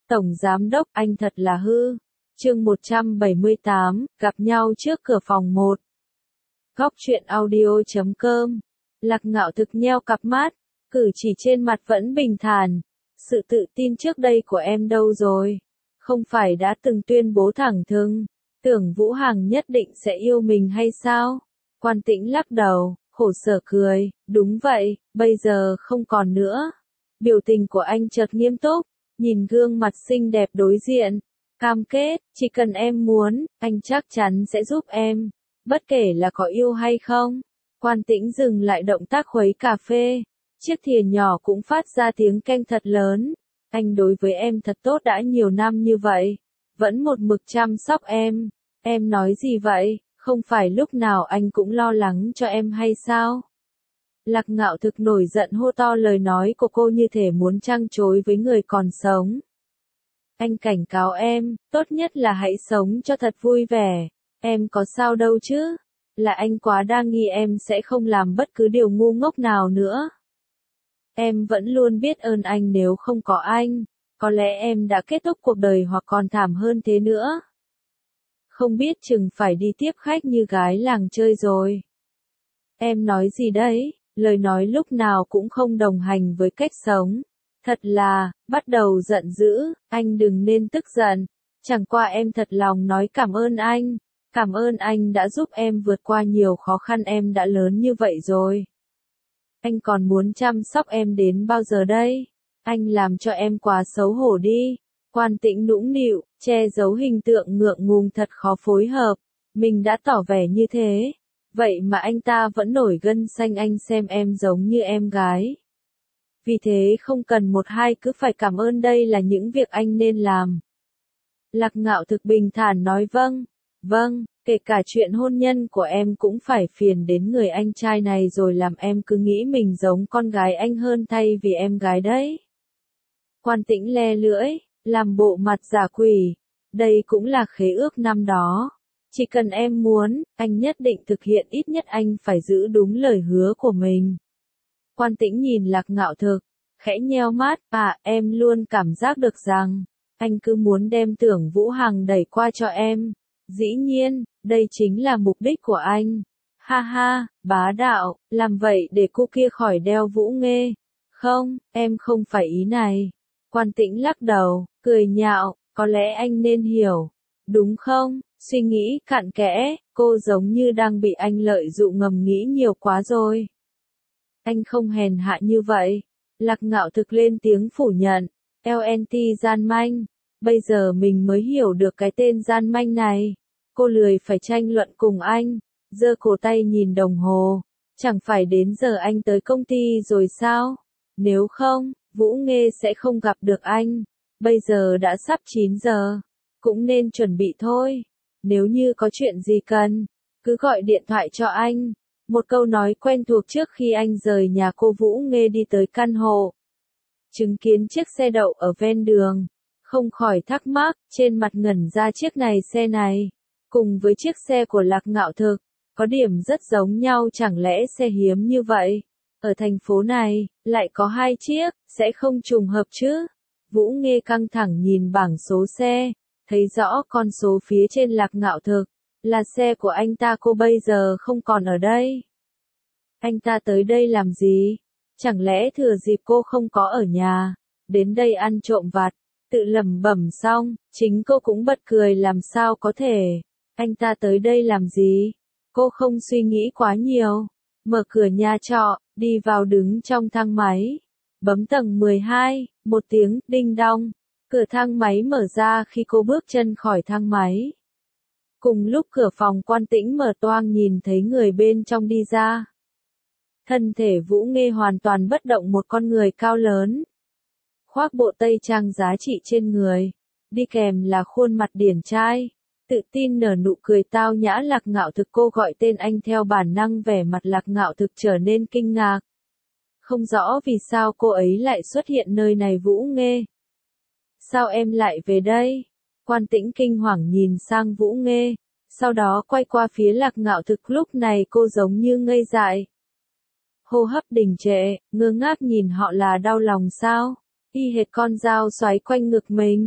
Tổng Giám Đốc, anh thật là hư. Chương 178, gặp nhau trước cửa phòng 1. Góc truyện audio.com. Lạc Ngạo Thực nheo cặp mắt, cử chỉ trên mặt vẫn bình thản. Sự tự tin trước đây của em đâu rồi? Không phải đã từng tuyên bố thẳng thừng, tưởng Vũ Hằng nhất định sẽ yêu mình hay sao? Quan Tĩnh lắc đầu, khổ sở cười, đúng vậy, bây giờ không còn nữa. Biểu tình của anh chợt nghiêm túc, nhìn gương mặt xinh đẹp đối diện, cam kết, chỉ cần em muốn, anh chắc chắn sẽ giúp em, bất kể là có yêu hay không. Quan Tĩnh dừng lại động tác khuấy cà phê, chiếc thìa nhỏ cũng phát ra tiếng keng thật lớn. Anh đối với em thật tốt đã nhiều năm như vậy, vẫn một mực chăm sóc em. Em nói gì vậy, không phải lúc nào anh cũng lo lắng cho em hay sao? Lạc Ngạo Thực nổi giận hô to lời nói của cô như thể muốn trăng chối với người còn sống. Anh cảnh cáo em, tốt nhất là hãy sống cho thật vui vẻ. Em có sao đâu chứ? Là anh quá đa nghi em sẽ không làm bất cứ điều ngu ngốc nào nữa. Em vẫn luôn biết ơn anh, nếu không có anh, có lẽ em đã kết thúc cuộc đời hoặc còn thảm hơn thế nữa. Không biết chừng phải đi tiếp khách như gái làng chơi rồi. Em nói gì đấy, lời nói lúc nào cũng không đồng hành với cách sống. Thật là, bắt đầu giận dữ, anh đừng nên tức giận. Chẳng qua em thật lòng nói cảm ơn anh. Cảm ơn anh đã giúp em vượt qua nhiều khó khăn, em đã lớn như vậy rồi. Anh còn muốn chăm sóc em đến bao giờ đây? Anh làm cho em quá xấu hổ đi. Quan Tĩnh nũng nịu, che giấu hình tượng ngượng ngùng thật khó phối hợp. Mình đã tỏ vẻ như thế. Vậy mà anh ta vẫn nổi gân xanh, anh xem em giống như em gái. Vì thế không cần một hai cứ phải cảm ơn, đây là những việc anh nên làm. Lạc Ngạo Thực bình thản nói vâng, kể cả chuyện hôn nhân của em cũng phải phiền đến người anh trai này rồi, làm em cứ nghĩ mình giống con gái anh hơn thay vì em gái đấy. Quan Tĩnh le lưỡi, làm bộ mặt giả quỷ, đây cũng là khế ước năm đó. Chỉ cần em muốn, anh nhất định thực hiện, ít nhất anh phải giữ đúng lời hứa của mình. Quan Tĩnh nhìn Lạc Ngạo Thực, khẽ nheo mắt, em luôn cảm giác được rằng, anh cứ muốn đem Tưởng Vũ Hằng đẩy qua cho em. Dĩ nhiên, đây chính là mục đích của anh. Ha ha, bá đạo, làm vậy để cô kia khỏi đeo Vũ Nghê. Không, em không phải ý này. Quan Tĩnh lắc đầu, cười nhạo, có lẽ anh nên hiểu. Đúng không? Suy nghĩ cặn kẽ, cô giống như đang bị anh lợi dụng, ngầm nghĩ nhiều quá rồi. Anh không hèn hạ như vậy. Lạc Ngạo Thực lên tiếng phủ nhận. LNT gian manh. Bây giờ mình mới hiểu được cái tên gian manh này. Cô lười phải tranh luận cùng anh. Giơ cổ tay nhìn đồng hồ. Chẳng phải đến giờ anh tới công ty rồi sao? Nếu không, Vũ Nghê sẽ không gặp được anh. Bây giờ đã sắp 9 giờ. Cũng nên chuẩn bị thôi. Nếu như có chuyện gì cần, cứ gọi điện thoại cho anh. Một câu nói quen thuộc trước khi anh rời nhà cô Vũ Nghê đi tới căn hộ. Chứng kiến chiếc xe đậu ở ven đường, không khỏi thắc mắc, trên mặt ngẩn ra, chiếc xe này, cùng với chiếc xe của Lạc Ngạo Thực, có điểm rất giống nhau, chẳng lẽ xe hiếm như vậy, ở thành phố này, lại có hai chiếc, sẽ không trùng hợp chứ? Vũ Nghê căng thẳng nhìn bảng số xe, thấy rõ con số phía trên Lạc Ngạo Thực, là xe của anh ta, cô bây giờ không còn ở đây. Anh ta tới đây làm gì? Chẳng lẽ thừa dịp cô không có ở nhà, đến đây ăn trộm vặt? Tự lẩm bẩm xong, chính cô cũng bật cười, làm sao có thể? Anh ta tới đây làm gì? Cô không suy nghĩ quá nhiều, mở cửa nhà trọ, đi vào đứng trong thang máy, bấm tầng 12, một tiếng đinh đong, cửa thang máy mở ra khi cô bước chân khỏi thang máy. Cùng lúc cửa phòng Quan Tĩnh mở toang, nhìn thấy người bên trong đi ra. Thân thể Vũ Nghê hoàn toàn bất động, một con người cao lớn, khoác bộ tây trang giá trị trên người, đi kèm là khuôn mặt điển trai, tự tin nở nụ cười tao nhã. Lạc Ngạo Thực, cô gọi tên anh theo bản năng, vẻ mặt Lạc Ngạo Thực trở nên kinh ngạc. Không rõ vì sao cô ấy lại xuất hiện nơi này. Vũ Nghê, sao em lại về đây? Quan Tĩnh kinh hoàng nhìn sang Vũ Nghê, sau đó quay qua phía Lạc Ngạo Thực, lúc này cô giống như ngây dại. Hô hấp đình trệ, ngơ ngác nhìn họ, là đau lòng sao? Y hệt con dao xoáy quanh ngực mình.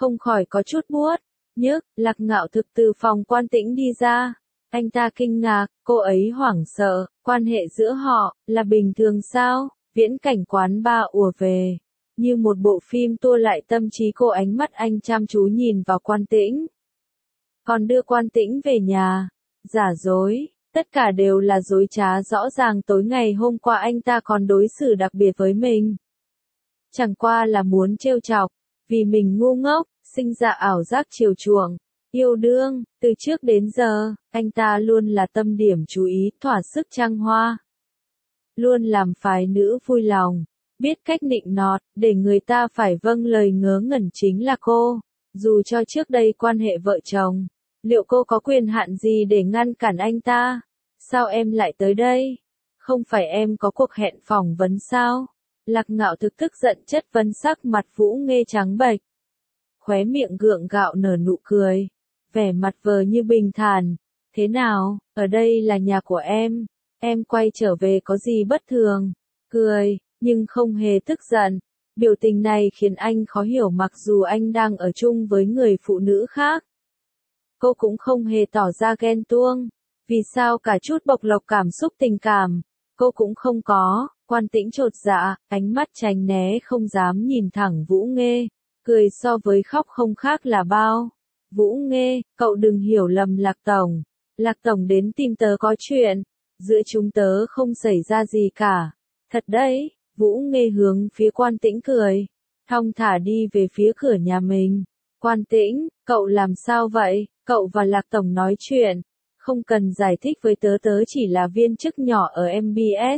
không khỏi có chút buốt, nhức. Lạc Ngạo Thực từ phòng Quan Tĩnh đi ra. Anh ta kinh ngạc, cô ấy hoảng sợ, quan hệ giữa họ, là bình thường sao? Viễn cảnh quán bar ùa về. Như một bộ phim tua lại tâm trí cô, ánh mắt anh chăm chú nhìn vào Quan Tĩnh. Còn đưa Quan Tĩnh về nhà. Giả dối, tất cả đều là dối trá rõ ràng. Tối ngày hôm qua anh ta còn đối xử đặc biệt với mình. Chẳng qua là muốn trêu chọc, vì mình ngu ngốc, sinh ra ảo giác chiều chuộng. Yêu đương, từ trước đến giờ, anh ta luôn là tâm điểm chú ý, thỏa sức trăng hoa. Luôn làm phái nữ vui lòng, biết cách nịnh nọt, để người ta phải vâng lời ngớ ngẩn chính là cô. Dù cho trước đây quan hệ vợ chồng, liệu cô có quyền hạn gì để ngăn cản anh ta? Sao em lại tới đây? Không phải em có cuộc hẹn phỏng vấn sao? Lạc Ngạo Thực tức giận chất vấn, sắc mặt Vũ Nghê trắng bệch. Khóe miệng gượng gạo nở nụ cười, vẻ mặt vờ như bình thản. Thế nào, ở đây là nhà của em quay trở về có gì bất thường? Cười, nhưng không hề tức giận. Biểu tình này khiến anh khó hiểu, mặc dù anh đang ở chung với người phụ nữ khác. Cô cũng không hề tỏ ra ghen tuông. Vì sao cả chút bộc lộ cảm xúc tình cảm, cô cũng không có. Quan Tĩnh chột dạ, ánh mắt tránh né không dám nhìn thẳng Vũ Nghê. Cười so với khóc không khác là bao. Vũ Nghê, cậu đừng hiểu lầm Lạc Tổng. Lạc Tổng đến tìm tớ có chuyện. Giữa chúng tớ không xảy ra gì cả. Thật đấy. Vũ Nghê hướng phía Quan Tĩnh cười. Thong thả đi về phía cửa nhà mình. Quan Tĩnh, cậu làm sao vậy? Cậu và Lạc Tổng nói chuyện. Không cần giải thích với tớ, tớ chỉ là viên chức nhỏ ở MBS.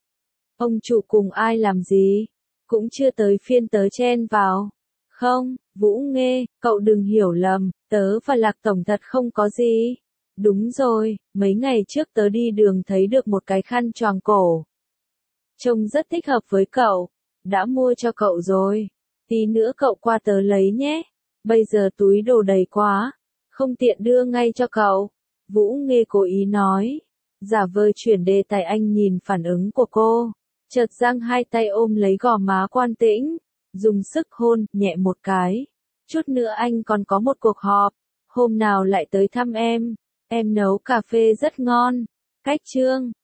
Ông chủ cùng ai làm gì? Cũng chưa tới phiên tớ chen vào. Không, Vũ Nghê, cậu đừng hiểu lầm, tớ và Lạc Tổng thật không có gì. Đúng rồi, mấy ngày trước tớ đi đường thấy được một cái khăn choàng cổ. Trông rất thích hợp với cậu. Đã mua cho cậu rồi. Tí nữa cậu qua tớ lấy nhé. Bây giờ túi đồ đầy quá. Không tiện đưa ngay cho cậu. Vũ Nghê cố ý nói. Giả vờ chuyển đề tài. Anh nhìn phản ứng của cô. Chợt giang hai tay ôm lấy gò má Quan Tĩnh. Dùng sức hôn nhẹ một cái. Chút nữa anh còn có một cuộc họp. Hôm nào lại tới thăm em. Em nấu cà phê rất ngon. Cách chương